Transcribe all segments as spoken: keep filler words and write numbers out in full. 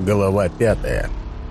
Глава пятая.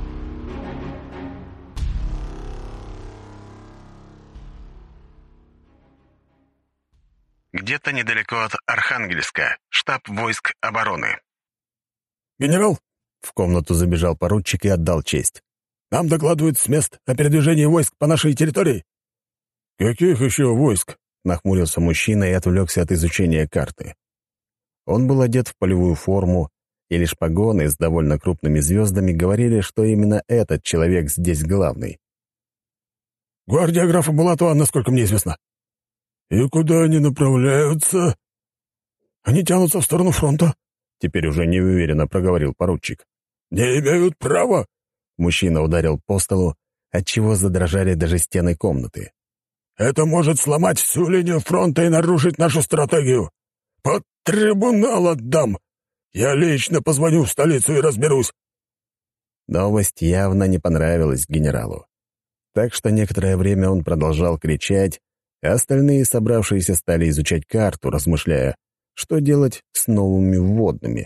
Где-то недалеко от Архангельска, штаб войск обороны. «Генерал!» — в комнату забежал поручик и отдал честь. «Нам докладывают с мест о передвижении войск по нашей территории». «Каких еще войск?» — нахмурился мужчина и отвлекся от изучения карты. Он был одет в полевую форму, и лишь погоны с довольно крупными звездами говорили, что именно этот человек здесь главный. «Гвардия графа Булатова, насколько мне известно». «И куда они направляются?» «Они тянутся в сторону фронта», — теперь уже неуверенно проговорил поручик. «Не имеют права!» Мужчина ударил по столу, отчего задрожали даже стены комнаты. «Это может сломать всю линию фронта и нарушить нашу стратегию. Под трибунал отдам! Я лично позвоню в столицу и разберусь!» Новость явно не понравилась генералу. Так что некоторое время он продолжал кричать, а остальные собравшиеся стали изучать карту, размышляя, что делать с новыми вводными.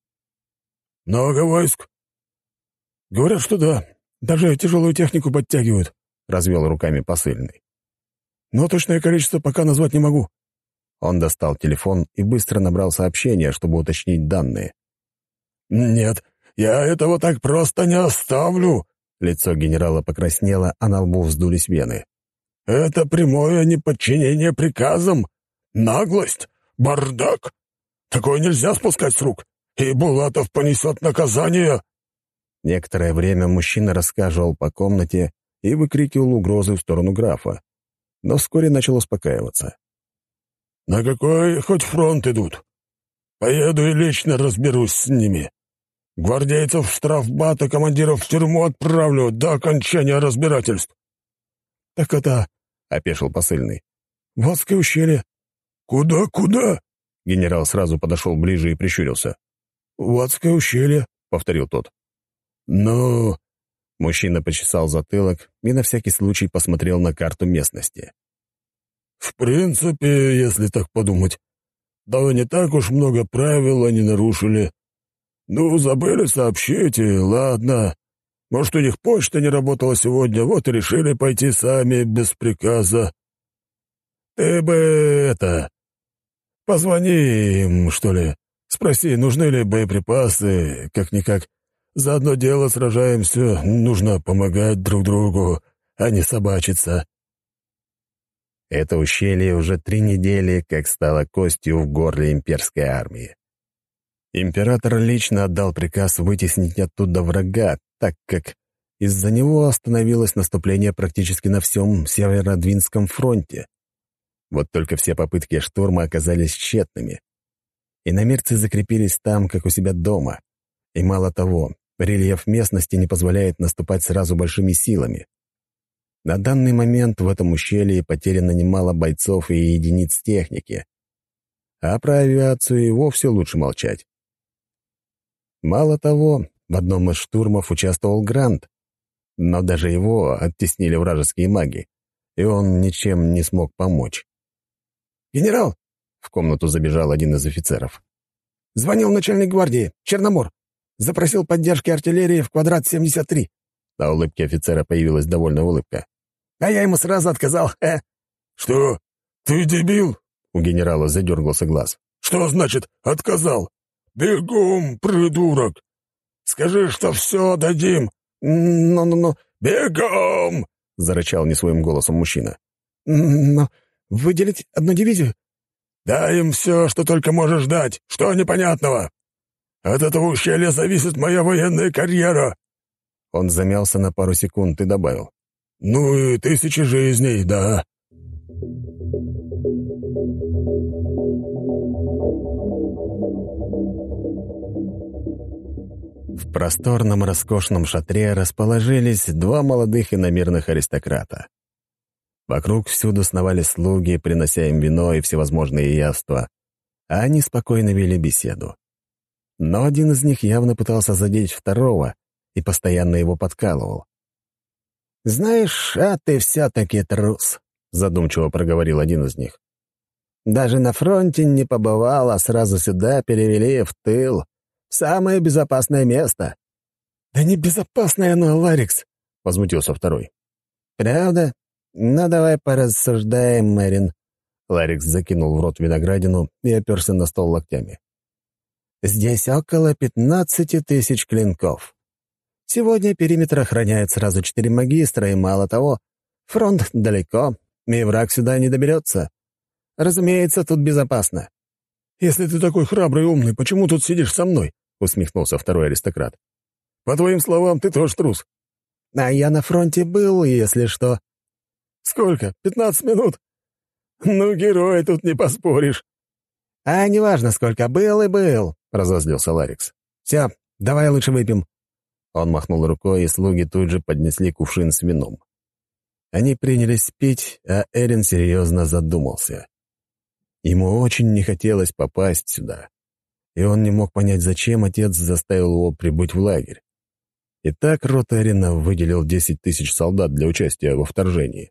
«Много войск?» «Говорят, что да. Даже тяжелую технику подтягивают», — развел руками посыльный. «Но точное количество пока назвать не могу». Он достал телефон и быстро набрал сообщение, чтобы уточнить данные. «Нет, я этого так просто не оставлю!» Лицо генерала покраснело, а на лбу вздулись вены. «Это прямое неподчинение приказам, наглость, бардак. Такое нельзя спускать с рук, и Булатов понесет наказание!» Некоторое время мужчина рассказывал по комнате и выкрикивал угрозы в сторону графа, но вскоре начал успокаиваться. «На какой хоть фронт идут? Поеду и лично разберусь с ними. Гвардейцев в штрафбат, а командиров в тюрьму отправлю до окончания разбирательств». «Так это...» — опешил посыльный. «Ватское ущелье». «Куда, куда?» — генерал сразу подошел ближе и прищурился. «Ватское ущелье», — повторил тот. «Ну...» — мужчина почесал затылок и на всякий случай посмотрел на карту местности. «В принципе, если так подумать, да не так уж много правил они нарушили. Ну, забыли сообщить, и ладно. Может, у них почта не работала сегодня, вот и решили пойти сами, без приказа. Ты бы это... Позвони им, что ли, спроси, нужны ли боеприпасы, как-никак. За одно дело сражаемся, нужно помогать друг другу, а не собачиться». Это ущелье уже три недели как стало костью в горле имперской армии. Император лично отдал приказ вытеснить оттуда врага, так как из-за него остановилось наступление практически на всем Северодвинском фронте. Вот только все попытки штурма оказались тщетными. Иномирцы закрепились там, как у себя дома. И мало того, рельеф местности не позволяет наступать сразу большими силами. На данный момент в этом ущелье потеряно немало бойцов и единиц техники. А про авиацию и вовсе лучше молчать. Мало того, в одном из штурмов участвовал Грант, но даже его оттеснили вражеские маги, и он ничем не смог помочь. «Генерал!» — в комнату забежал один из офицеров. «Звонил начальник гвардии, Черномор. Запросил поддержки артиллерии в квадрат семьдесят три». На улыбке офицера появилась довольная улыбка. «А я ему сразу отказал, э!» «Что? Ты дебил?» — у генерала задергался глаз. «Что значит «отказал»? Бегом, придурок! Скажи, что все дадим!» «Ну-ну-ну, бегом!» — зарычал не своим голосом мужчина. «Но выделить одну дивизию?» «Дай им все, что только можешь дать. Что непонятного? От этого ущелья зависит моя военная карьера!» Он замялся на пару секунд и добавил. «Ну и тысячи жизней, да». В просторном роскошном шатре расположились два молодых иномирных аристократа. Вокруг всюду сновали слуги, принося им вино и всевозможные яства, а они спокойно вели беседу. Но один из них явно пытался задеть второго и постоянно его подкалывал. «Знаешь, а ты все-таки трус», — задумчиво проговорил один из них. «Даже на фронте не побывал, а сразу сюда перевели в тыл. Самое безопасное место. «Да небезопасное оно, Ларикс!» — возмутился второй. «Правда? Ну, давай порассуждаем, Мэрин». Ларикс закинул в рот виноградину и оперся на стол локтями. «Здесь около пятнадцати тысяч клинков. Сегодня периметр охраняет сразу четыре магистра, и мало того, фронт далеко, и враг сюда не доберется. Разумеется, тут безопасно». «Если ты такой храбрый и умный, почему тут сидишь со мной?» — усмехнулся второй аристократ. «По твоим словам, ты тоже трус». «А я на фронте был, если что». «Сколько? Пятнадцать минут? Ну, герой, тут не поспоришь». «А неважно, сколько был и был», — разозлился Ларикс. «Все, давай лучше выпьем». Он махнул рукой, и слуги тут же поднесли кувшин с вином. Они принялись пить, а Эрин серьезно задумался. Ему очень не хотелось попасть сюда, и он не мог понять, зачем отец заставил его прибыть в лагерь. И так род Эрина выделил десять тысяч солдат для участия во вторжении.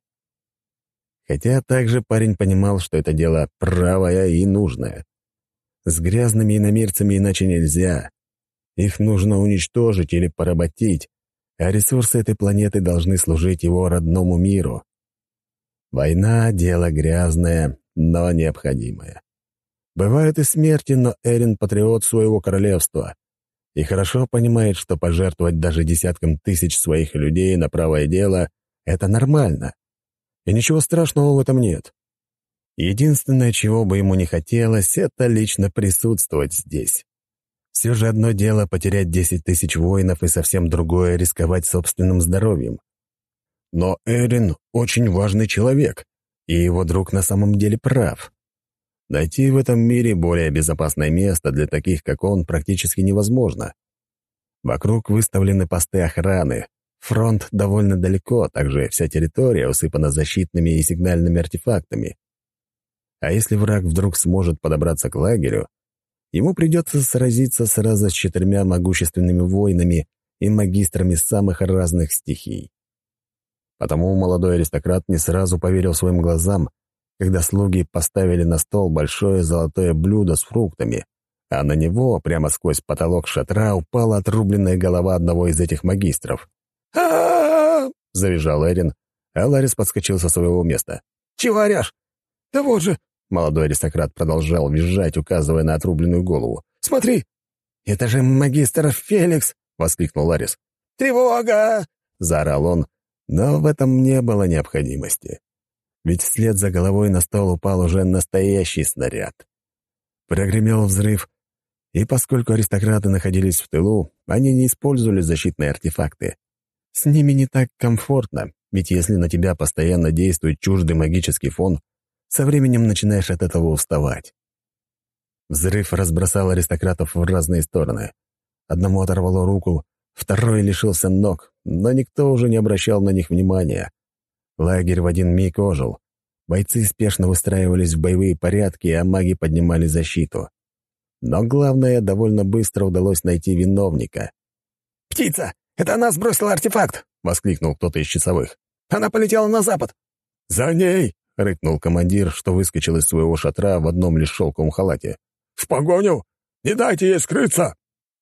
Хотя также парень понимал, что это дело правое и нужное. С грязными иномирцами иначе нельзя. Их нужно уничтожить или поработить, а ресурсы этой планеты должны служить его родному миру. Война — дело грязное, но необходимое. Бывают и смерти, но Эрин — патриот своего королевства и хорошо понимает, что пожертвовать даже десятком тысяч своих людей на правое дело — это нормально. И ничего страшного в этом нет. Единственное, чего бы ему не хотелось, это лично присутствовать здесь. Все же одно дело потерять десять тысяч воинов и совсем другое — рисковать собственным здоровьем. Но Эрин очень важный человек, и его друг на самом деле прав. Найти в этом мире более безопасное место для таких, как он, практически невозможно. Вокруг выставлены посты охраны, фронт довольно далеко, также вся территория усыпана защитными и сигнальными артефактами. А если враг вдруг сможет подобраться к лагерю, ему придется сразиться сразу с четырьмя могущественными воинами и магистрами самых разных стихий. Потому молодой аристократ не сразу поверил своим глазам, когда слуги поставили на стол большое золотое блюдо с фруктами, а на него, прямо сквозь потолок шатра, упала отрубленная голова одного из этих магистров. «А-а-а!» — завизжал Эрин, а Ларис подскочил со своего места. «Чего орешь?» «Да вот же!» — молодой аристократ продолжал визжать, указывая на отрубленную голову. «Смотри! Это же магистр Феликс!» — воскликнул Ларис. «Тревога!» — заорал он, но в этом не было необходимости. Ведь вслед за головой на стол упал уже настоящий снаряд. Прогремел взрыв, и поскольку аристократы находились в тылу, они не использовали защитные артефакты. С ними не так комфортно, ведь если на тебя постоянно действует чуждый магический фон, со временем начинаешь от этого уставать. Взрыв разбросал аристократов в разные стороны. Одному оторвало руку, второй лишился ног, но никто уже не обращал на них внимания. Лагерь в один миг ожил. Бойцы спешно выстраивались в боевые порядки, а маги поднимали защиту. Но главное, довольно быстро удалось найти виновника. «Птица! Это она сбросила артефакт!» — воскликнул кто-то из часовых. «Она полетела на запад!» «За ней!» — рыкнул командир, что выскочил из своего шатра в одном лишь шелковом халате. «В погоню! Не дайте ей скрыться!»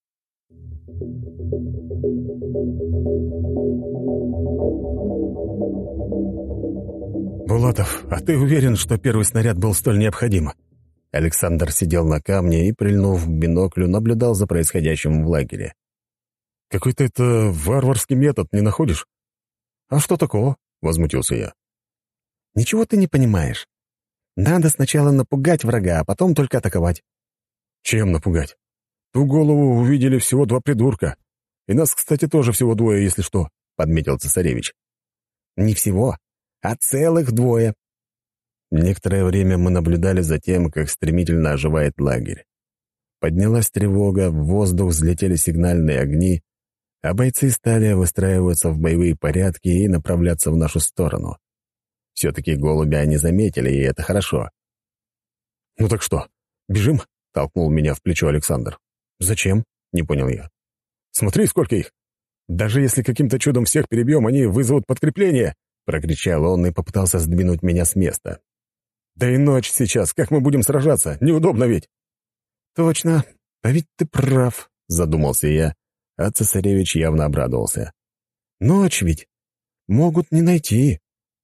«Булатов, а ты уверен, что первый снаряд был столь необходим?» Александр сидел на камне и, прильнув к биноклю, наблюдал за происходящим в лагере. «Какой-то это варварский метод, не находишь?» «А что такого?» — возмутился я. «Ничего ты не понимаешь. Надо сначала напугать врага, а потом только атаковать». «Чем напугать? Ту голову увидели всего два придурка. И нас, кстати, тоже всего двое, если что», — подметил цесаревич. «Не всего, а целых двое». Некоторое время мы наблюдали за тем, как стремительно оживает лагерь. Поднялась тревога, в воздух взлетели сигнальные огни, а бойцы стали выстраиваться в боевые порядки и направляться в нашу сторону. Все-таки голуби они заметили, и это хорошо. «Ну так что, бежим?» — толкнул меня в плечо Александр. «Зачем?» — не понял я. «Смотри, сколько их! Даже если каким-то чудом всех перебьем, они вызовут подкрепление!» — прокричал он и попытался сдвинуть меня с места. «Да и ночь сейчас, как мы будем сражаться? Неудобно ведь!» «Точно, а ведь ты прав», — задумался я, а цесаревич явно обрадовался. «Ночь ведь! Могут не найти!»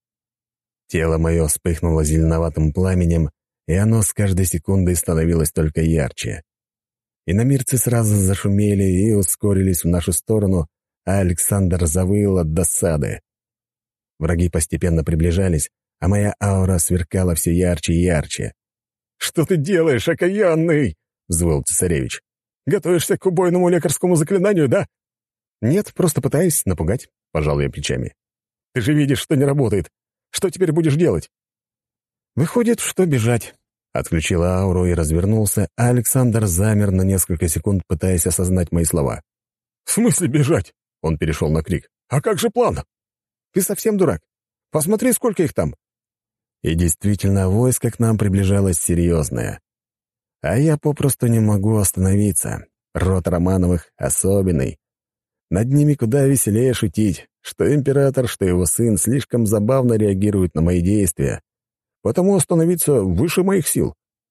Тело мое вспыхнуло зеленоватым пламенем, и оно с каждой секундой становилось только ярче. Иномирцы сразу зашумели и ускорились в нашу сторону, а Александр завыл от досады. Враги постепенно приближались, а моя аура сверкала все ярче и ярче. «Что ты делаешь, окаянный?» — взвыл цесаревич. «Готовишься к убойному лекарскому заклинанию, да?» «Нет, просто пытаюсь напугать», — пожал я плечами. «Ты же видишь, что не работает. Что теперь будешь делать?» «Выходит, что бежать». Отключила ауру и развернулся, а Александр замер на несколько секунд, пытаясь осознать мои слова. «В смысле бежать?» — он перешел на крик. «А как же план?» «Ты совсем дурак? Посмотри, сколько их там!» И действительно, войско к нам приближалось серьезное. А я попросту не могу остановиться. Род Романовых особенный. Над ними куда веселее шутить, что император, что его сын слишком забавно реагируют на мои действия, потому остановиться выше моих сил.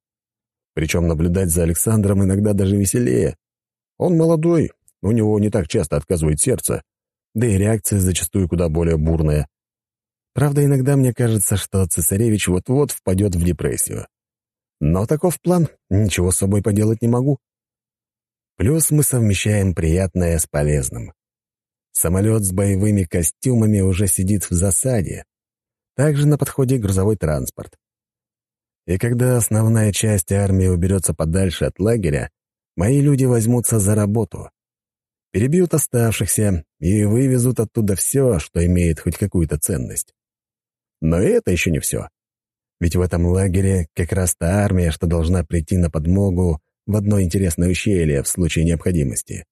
Причем наблюдать за Александром иногда даже веселее. Он молодой, у него не так часто отказывает сердце, да и реакция зачастую куда более бурная. Правда, иногда мне кажется, что цесаревич вот-вот впадет в депрессию. Но таков план, ничего с собой поделать не могу. Плюс мы совмещаем приятное с полезным. Самолет с боевыми костюмами уже сидит в засаде. Также на подходе грузовой транспорт. И когда основная часть армии уберется подальше от лагеря, мои люди возьмутся за работу. Перебьют оставшихся и вывезут оттуда все, что имеет хоть какую-то ценность. Но и это еще не все. Ведь в этом лагере как раз та армия, что должна прийти на подмогу в одно интересное ущелье в случае необходимости.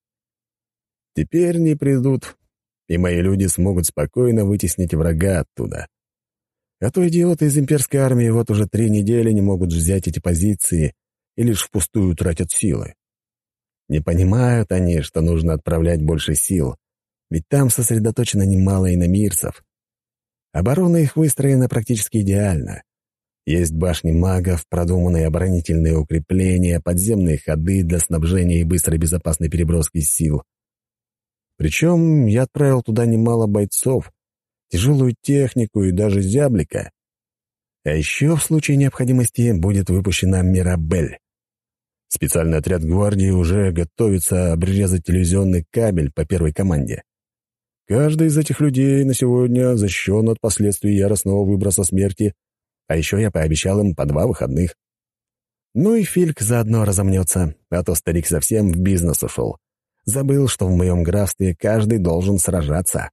Теперь не придут, и мои люди смогут спокойно вытеснить врага оттуда. А то идиоты из имперской армии вот уже три недели не могут взять эти позиции и лишь впустую тратят силы. Не понимают они, что нужно отправлять больше сил, ведь там сосредоточено немало иномирцев. Оборона их выстроена практически идеально. Есть башни магов, продуманные оборонительные укрепления, подземные ходы для снабжения и быстрой безопасной переброски сил. Причем я отправил туда немало бойцов, тяжелую технику и даже зяблика. А еще в случае необходимости будет выпущена Мирабель. Специальный отряд гвардии уже готовится обрезать телевизионный кабель по первой команде. Каждый из этих людей на сегодня защищен от последствий яростного выброса смерти, а еще я пообещал им по два выходных. Ну и Фильк заодно разомнется, а то старик совсем в бизнес ушел. Забыл, что в моем графстве каждый должен сражаться.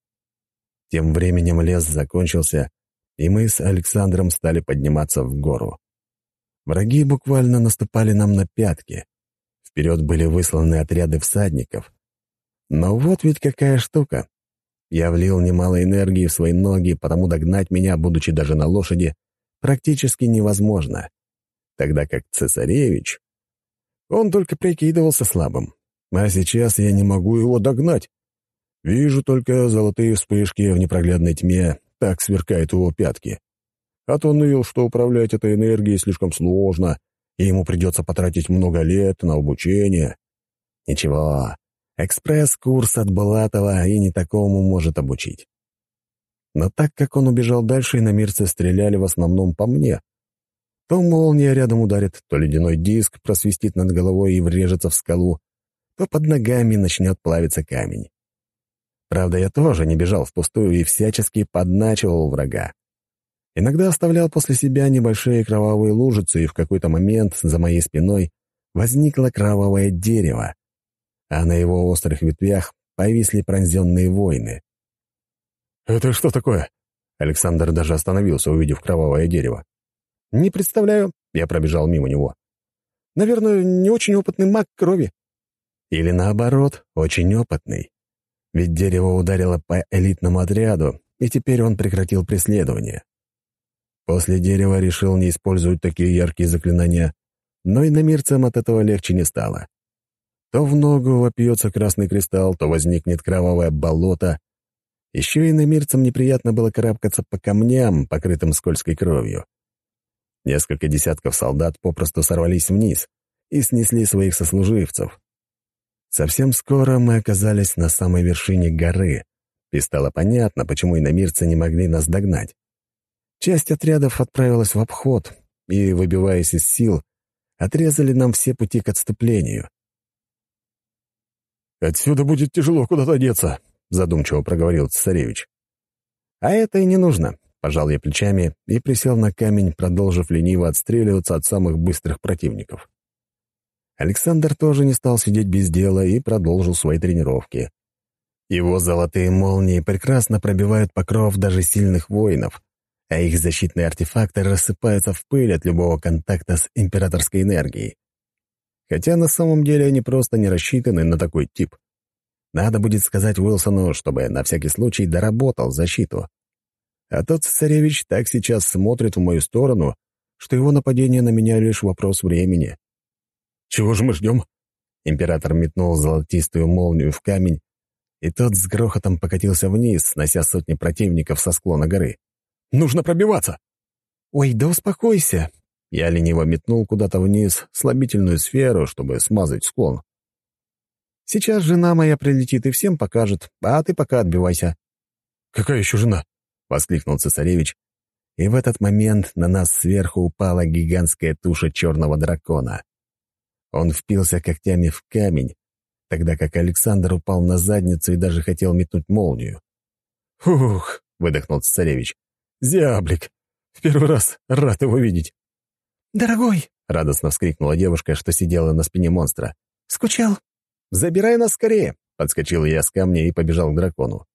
Тем временем лес закончился, и мы с Александром стали подниматься в гору. Враги буквально наступали нам на пятки. Вперед были высланы отряды всадников. Но вот ведь какая штука. Я влил немало энергии в свои ноги, потому догнать меня, будучи даже на лошади, практически невозможно. Тогда как цесаревич... Он только прикидывался слабым. А сейчас я не могу его догнать. Вижу только золотые вспышки в непроглядной тьме, так сверкают его пятки. А то ныл, что управлять этой энергией слишком сложно, и ему придется потратить много лет на обучение. Ничего, экспресс-курс от Булатова и не такому может обучить. Но так как он убежал дальше, иномирцы стреляли в основном по мне. То молния рядом ударит, то ледяной диск просвистит над головой и врежется в скалу, то под ногами начнет плавиться камень. Правда, я тоже не бежал впустую и всячески подначивал врага. Иногда оставлял после себя небольшие кровавые лужицы, и в какой-то момент за моей спиной возникло кровавое дерево, а на его острых ветвях повисли пронзенные воины. «Это что такое?» Александр даже остановился, увидев кровавое дерево. «Не представляю», — я пробежал мимо него. «Наверное, не очень опытный маг крови». Или наоборот, очень опытный. Ведь дерево ударило по элитному отряду, и теперь он прекратил преследование. После дерева решил не использовать такие яркие заклинания, но иномирцам от этого легче не стало. То в ногу вопьется красный кристалл, то возникнет кровавое болото. Еще иномирцам неприятно было карабкаться по камням, покрытым скользкой кровью. Несколько десятков солдат попросту сорвались вниз и снесли своих сослуживцев. Совсем скоро мы оказались на самой вершине горы, и стало понятно, почему иномирцы не могли нас догнать. Часть отрядов отправилась в обход, и, выбиваясь из сил, отрезали нам все пути к отступлению. «Отсюда будет тяжело куда-то деться», — задумчиво проговорил цесаревич. «А это и не нужно», — пожал я плечами и присел на камень, продолжив лениво отстреливаться от самых быстрых противников. Александр тоже не стал сидеть без дела и продолжил свои тренировки. Его золотые молнии прекрасно пробивают покров даже сильных воинов, а их защитные артефакты рассыпаются в пыль от любого контакта с императорской энергией. Хотя на самом деле они просто не рассчитаны на такой тип. Надо будет сказать Уилсону, чтобы на всякий случай доработал защиту. А тот цесаревич так сейчас смотрит в мою сторону, что его нападение на меня лишь вопрос времени. «Чего же мы ждем?» Император метнул золотистую молнию в камень, и тот с грохотом покатился вниз, снося сотни противников со склона горы. «Нужно пробиваться!» «Ой, да успокойся!» Я лениво метнул куда-то вниз слабительную сферу, чтобы смазать склон. «Сейчас жена моя прилетит и всем покажет, а ты пока отбивайся». «Какая еще жена?» — воскликнул цесаревич, и в этот момент на нас сверху упала гигантская туша черного дракона. Он впился когтями в камень, тогда как Александр упал на задницу и даже хотел метнуть молнию. «Фух!» — выдохнул цесаревич. «Зяблик! В первый раз рад его видеть!» «Дорогой!» — радостно вскрикнула девушка, что сидела на спине монстра. «Скучал?» «Забирай нас скорее!» — подскочил я с камня и побежал к дракону.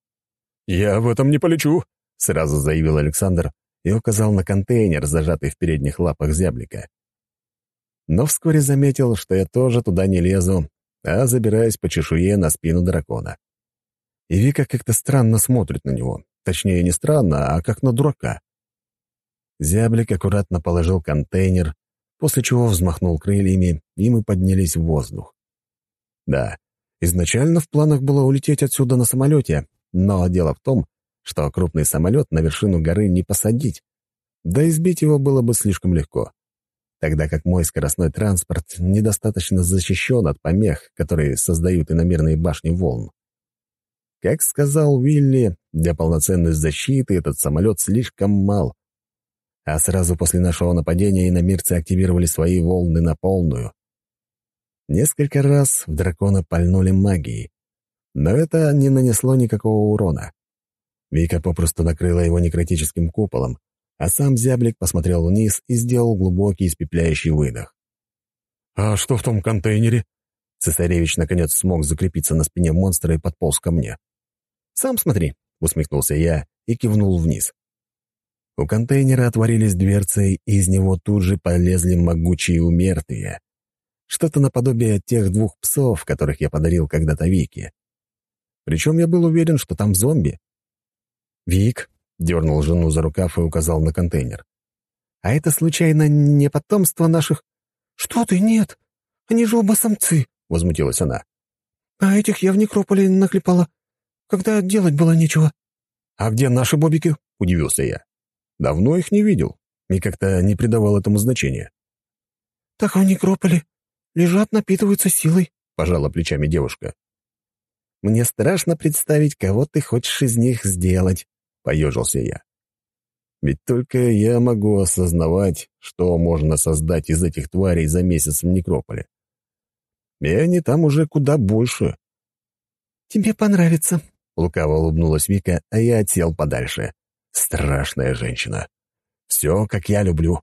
«Я в этом не полечу!» — сразу заявил Александр и указал на контейнер, зажатый в передних лапах зяблика. Но вскоре заметил, что я тоже туда не лезу, а забираюсь по чешуе на спину дракона. И Вика как-то странно смотрит на него. Точнее, не странно, а как на дурака. Зяблик аккуратно положил контейнер, после чего взмахнул крыльями, и мы поднялись в воздух. Да, изначально в планах было улететь отсюда на самолете, но дело в том, что крупный самолет на вершину горы не посадить, да и сбить его было бы слишком легко, тогда как мой скоростной транспорт недостаточно защищен от помех, которые создают иномерные башни волн. Как сказал Уилли, для полноценной защиты этот самолет слишком мал, а сразу после нашего нападения иномирцы активировали свои волны на полную. Несколько раз в дракона пальнули магией, но это не нанесло никакого урона. Вика попросту накрыла его некротическим куполом, а сам зяблик посмотрел вниз и сделал глубокий испепеляющий выдох. «А что в том контейнере?» Цесаревич наконец смог закрепиться на спине монстра и подполз ко мне. «Сам смотри», — усмехнулся я и кивнул вниз. У контейнера отворились дверцы, и из него тут же полезли могучие умертвия. Что-то наподобие тех двух псов, которых я подарил когда-то Вике. Причем я был уверен, что там зомби. «Вик», — дернул жену за рукав и указал на контейнер. «А это, случайно, не потомство наших...» «Что ты, нет! Они же оба самцы!» — возмутилась она. «А этих я в некрополе наклепала, когда делать было нечего». «А где наши бобики?» — удивился я. Давно их не видел и как-то не придавал этому значения. «Так в некрополе. Лежат, напитываются силой», — пожала плечами девушка. «Мне страшно представить, кого ты хочешь из них сделать», — поежился я. «Ведь только я могу осознавать, что можно создать из этих тварей за месяц в некрополе. И они там уже куда больше». «Тебе понравится», — лукаво улыбнулась Вика, а я отсел подальше. Страшная женщина. Все, как я люблю.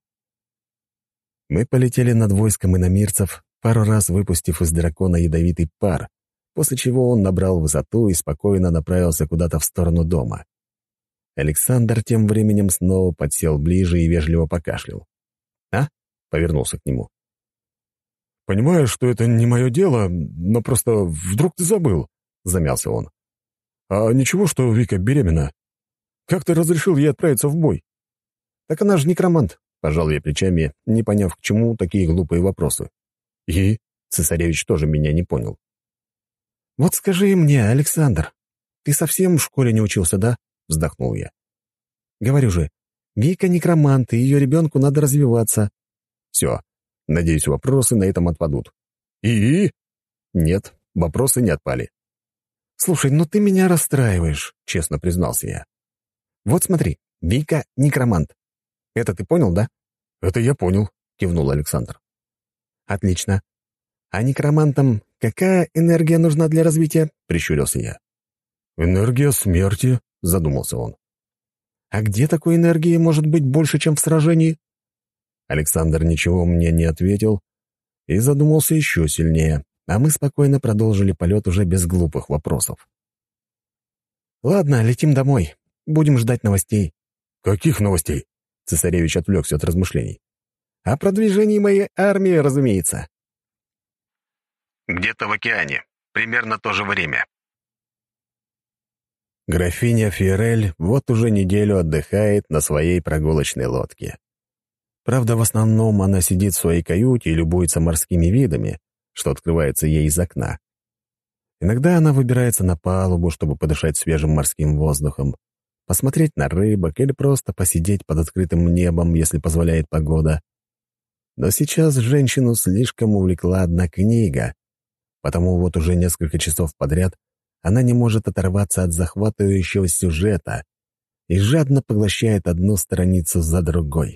Мы полетели над войском иномирцев, пару раз выпустив из дракона ядовитый пар, после чего он набрал высоту и спокойно направился куда-то в сторону дома. Александр тем временем снова подсел ближе и вежливо покашлял. «А?» — повернулся к нему. «Понимаю, что это не мое дело, но просто вдруг ты забыл», — замялся он. «А ничего, что Вика беременна? Как ты разрешил ей отправиться в бой?» «Так она же некромант», — пожал я плечами, не поняв, к чему такие глупые вопросы. «И?» — цесаревич тоже меня не понял. «Вот скажи мне, Александр, ты совсем в школе не учился, да?» — вздохнул я. «Говорю же, Вика некромант, и ее ребенку надо развиваться». «Все, надеюсь, вопросы на этом отпадут». «И?» «Нет», Вопросы не отпали. «Слушай, ну ты меня расстраиваешь», — честно признался я. «Вот смотри, Вика — некромант. Это ты понял, да?» «Это я понял», — кивнул Александр. «Отлично. А некромантам какая энергия нужна для развития?» — прищурился я. «Энергия смерти», — задумался он. «А где такой энергии может быть больше, чем в сражении?» Александр ничего мне не ответил и задумался еще сильнее, а мы спокойно продолжили полет уже без глупых вопросов. «Ладно, летим домой. Будем ждать новостей». «Каких новостей?» — цесаревич отвлекся от размышлений. «О продвижении моей армии, разумеется». Где-то в океане. Примерно то же время. Графиня Фиорель вот уже неделю отдыхает на своей прогулочной лодке. Правда, в основном она сидит в своей каюте и любуется морскими видами, что открывается ей из окна. Иногда она выбирается на палубу, чтобы подышать свежим морским воздухом, посмотреть на рыбок или просто посидеть под открытым небом, если позволяет погода. Но сейчас женщину слишком увлекла одна книга, потому вот уже несколько часов подряд она не может оторваться от захватывающего сюжета и жадно поглощает одну страницу за другой.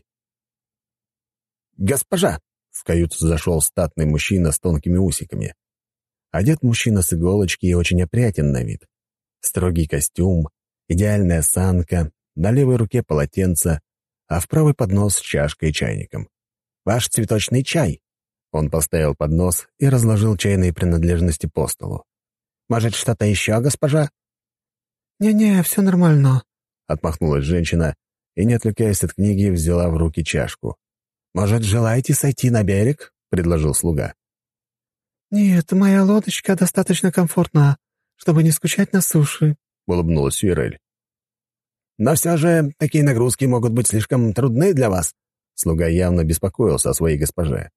«Госпожа!» — в каюту зашел статный мужчина с тонкими усиками. Одет мужчина с иголочки и очень опрятен на вид. Строгий костюм, идеальная осанка, на левой руке полотенце, а в правый поднос с чашкой и чайником. «Ваш цветочный чай!» Он поставил поднос и разложил чайные принадлежности по столу. «Может, что-то еще, госпожа?» «Не-не, все нормально», — отмахнулась женщина и, не отвлекаясь от книги, взяла в руки чашку. «Может, желаете сойти на берег?» — предложил слуга. «Нет, моя лодочка достаточно комфортна, чтобы не скучать на суше», — улыбнулась Фиорель. «Но все же такие нагрузки могут быть слишком трудны для вас». Слуга явно беспокоился о своей госпоже.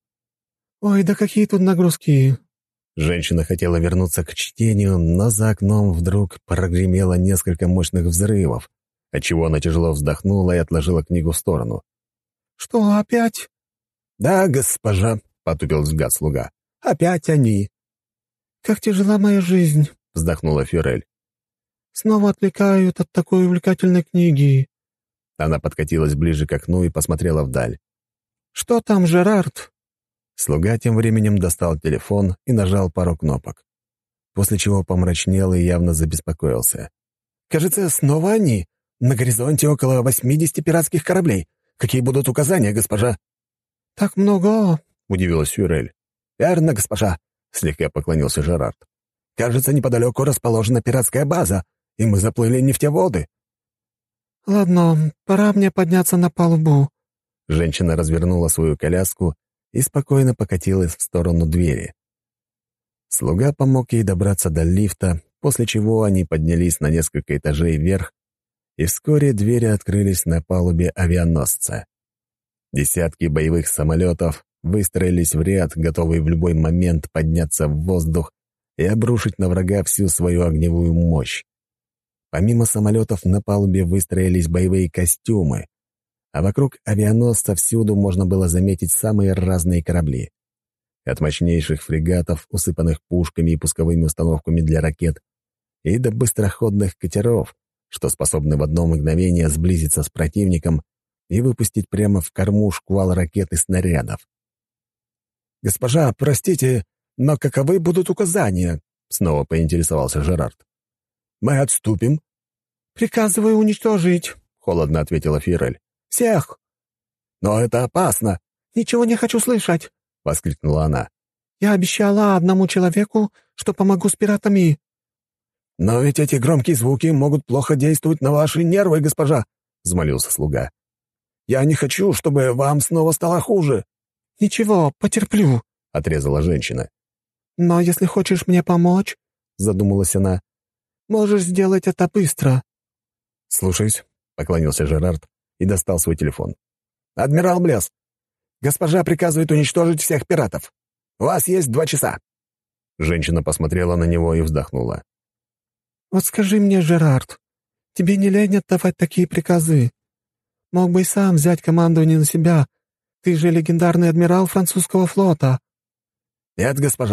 «Ой, да какие тут нагрузки!» Женщина хотела вернуться к чтению, но за окном вдруг прогремело несколько мощных взрывов, отчего она тяжело вздохнула и отложила книгу в сторону. «Что, опять?» «Да, госпожа», — потупил взгляд слуга. «Опять они». «Как тяжела моя жизнь», — вздохнула Фиорель. «Снова отвлекают от такой увлекательной книги». Она подкатилась ближе к окну и посмотрела вдаль. «Что там, Жерард?» Слуга тем временем достал телефон и нажал пару кнопок, после чего помрачнел и явно забеспокоился. «Кажется, снова они. На горизонте около восьмидесяти пиратских кораблей. Какие будут указания, госпожа?» «Так много?» — удивилась Фюрель. «Верно, госпожа», — слегка поклонился Жерард. «Кажется, неподалеку расположена пиратская база, и мы заплыли не в те воды». «Ладно, пора мне подняться на палубу». Женщина развернула свою коляску и спокойно покатилась в сторону двери. Слуга помог ей добраться до лифта, после чего они поднялись на несколько этажей вверх, и вскоре двери открылись на палубе авианосца. Десятки боевых самолетов выстроились в ряд, готовые в любой момент подняться в воздух и обрушить на врага всю свою огневую мощь. Помимо самолетов на палубе выстроились боевые костюмы, а вокруг авианосца всюду можно было заметить самые разные корабли. От мощнейших фрегатов, усыпанных пушками и пусковыми установками для ракет, и до быстроходных катеров, что способны в одно мгновение сблизиться с противником и выпустить прямо в корму шквал ракет и снарядов. «Госпожа, простите, но каковы будут указания?» — снова поинтересовался Жерард. «Мы отступим?» «Приказываю уничтожить», — холодно ответила Фиорель. «Всех!» «Но это опасно!» «Ничего не хочу слышать!» — воскликнула она. «Я обещала одному человеку, что помогу с пиратами». «Но ведь эти громкие звуки могут плохо действовать на ваши нервы, госпожа!» — взмолился слуга. «Я не хочу, чтобы вам снова стало хуже!» «Ничего, потерплю!» — отрезала женщина. «Но если хочешь мне помочь, — задумалась она, — можешь сделать это быстро». «Слушаюсь», — поклонился Жерард и достал свой телефон. «Адмирал Блесс, госпожа приказывает уничтожить всех пиратов. У вас есть два часа». Женщина посмотрела на него и вздохнула. «Вот скажи мне, Жерард, тебе не лень отдавать такие приказы? Мог бы и сам взять командование на себя. Ты же легендарный адмирал французского флота». «Нет, госпожа», —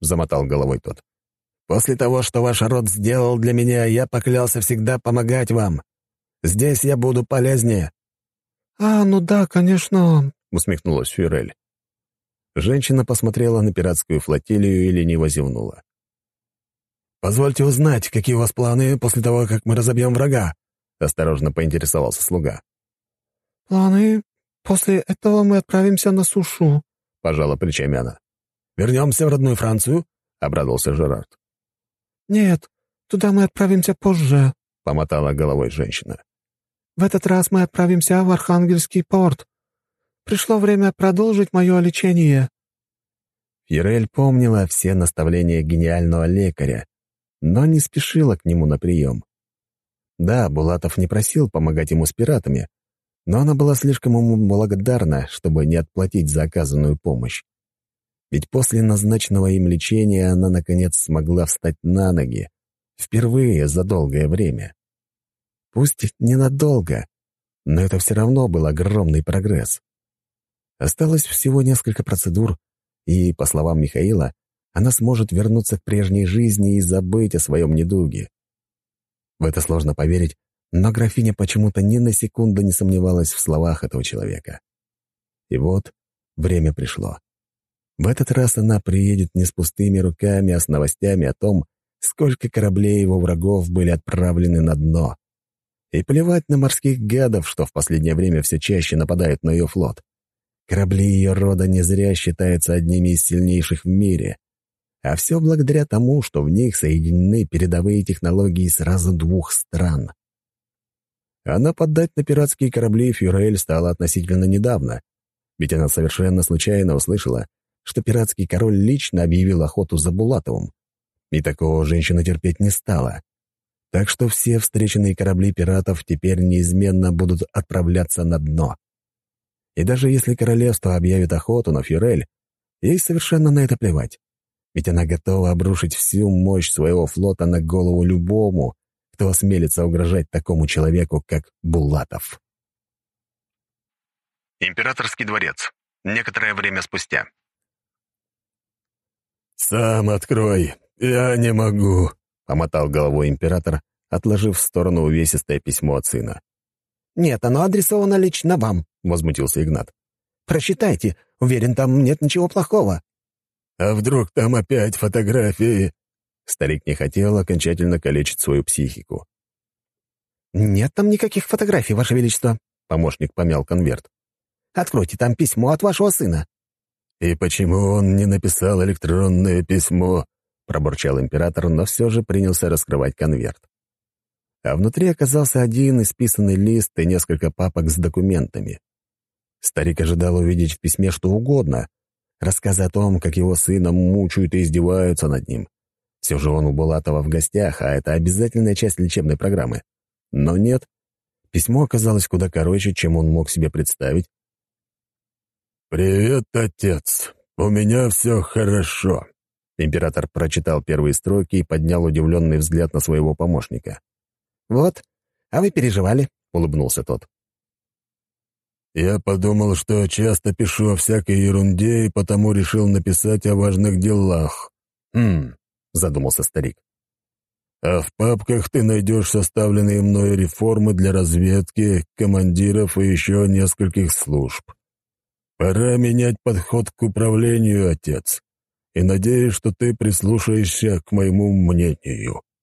замотал головой тот. «После того, что ваш род сделал для меня, я поклялся всегда помогать вам. Здесь я буду полезнее». «А, ну да, конечно», — усмехнулась Фюрель. Женщина посмотрела на пиратскую флотилию и лениво зевнула. «Позвольте узнать, какие у вас планы после того, как мы разобьем врага?» — осторожно поинтересовался слуга. «Планы? После этого мы отправимся на сушу», — пожала плечами она. «Вернемся в родную Францию?» — обрадовался Жерард. «Нет, туда мы отправимся позже», — помотала головой женщина. «В этот раз мы отправимся в Архангельский порт. Пришло время продолжить мое лечение». Фьюрель помнила все наставления гениального лекаря, но не спешила к нему на прием. Да, Булатов не просил помогать ему с пиратами, но она была слишком ему благодарна, чтобы не отплатить за оказанную помощь. Ведь после назначенного им лечения она, наконец, смогла встать на ноги, впервые за долгое время. Пусть ненадолго, но это все равно был огромный прогресс. Осталось всего несколько процедур, и, по словам Михаила, она сможет вернуться к прежней жизни и забыть о своем недуге. В это сложно поверить, но графиня почему-то ни на секунду не сомневалась в словах этого человека. И вот время пришло. В этот раз она приедет не с пустыми руками, а с новостями о том, сколько кораблей его врагов были отправлены на дно. И плевать на морских гадов, что в последнее время все чаще нападают на ее флот. Корабли ее рода не зря считаются одними из сильнейших в мире. А все благодаря тому, что в них соединены передовые технологии сразу двух стран. А нападать на пиратские корабли Фюрель стала относительно недавно, ведь она совершенно случайно услышала, что пиратский король лично объявил охоту за Булатовым, и такого женщина терпеть не стала. Так что все встреченные корабли пиратов теперь неизменно будут отправляться на дно. И даже если королевство объявит охоту на Фюрель, ей совершенно на это плевать. Ведь она готова обрушить всю мощь своего флота на голову любому, кто осмелится угрожать такому человеку, как Булатов. Императорский дворец. Некоторое время спустя. «Сам открой, я не могу», — помотал головой император, отложив в сторону увесистое письмо от сына. «Нет, оно адресовано лично вам», — возмутился Игнат. «Прочитайте, уверен, там нет ничего плохого». «А вдруг там опять фотографии?» Старик не хотел окончательно калечить свою психику. «Нет там никаких фотографий, Ваше Величество», — помощник помял конверт. «Откройте, там письмо от вашего сына». «И почему он не написал электронное письмо?» — пробурчал император, но все же принялся раскрывать конверт. А внутри оказался один исписанный лист и несколько папок с документами. Старик ожидал увидеть в письме что угодно. Рассказы о том, как его сына мучают и издеваются над ним. Все же он у Булатова в гостях, а это обязательная часть лечебной программы. Но нет, письмо оказалось куда короче, чем он мог себе представить. «Привет, отец. У меня все хорошо». Император прочитал первые строки и поднял удивленный взгляд на своего помощника. «Вот, а вы переживали», — улыбнулся тот. «Я подумал, что часто пишу о всякой ерунде, и потому решил написать о важных делах». «Хм», — задумался старик. «А в папках ты найдешь составленные мной реформы для разведки, командиров и еще нескольких служб. Пора менять подход к управлению, отец, и надеюсь, что ты прислушаешься к моему мнению».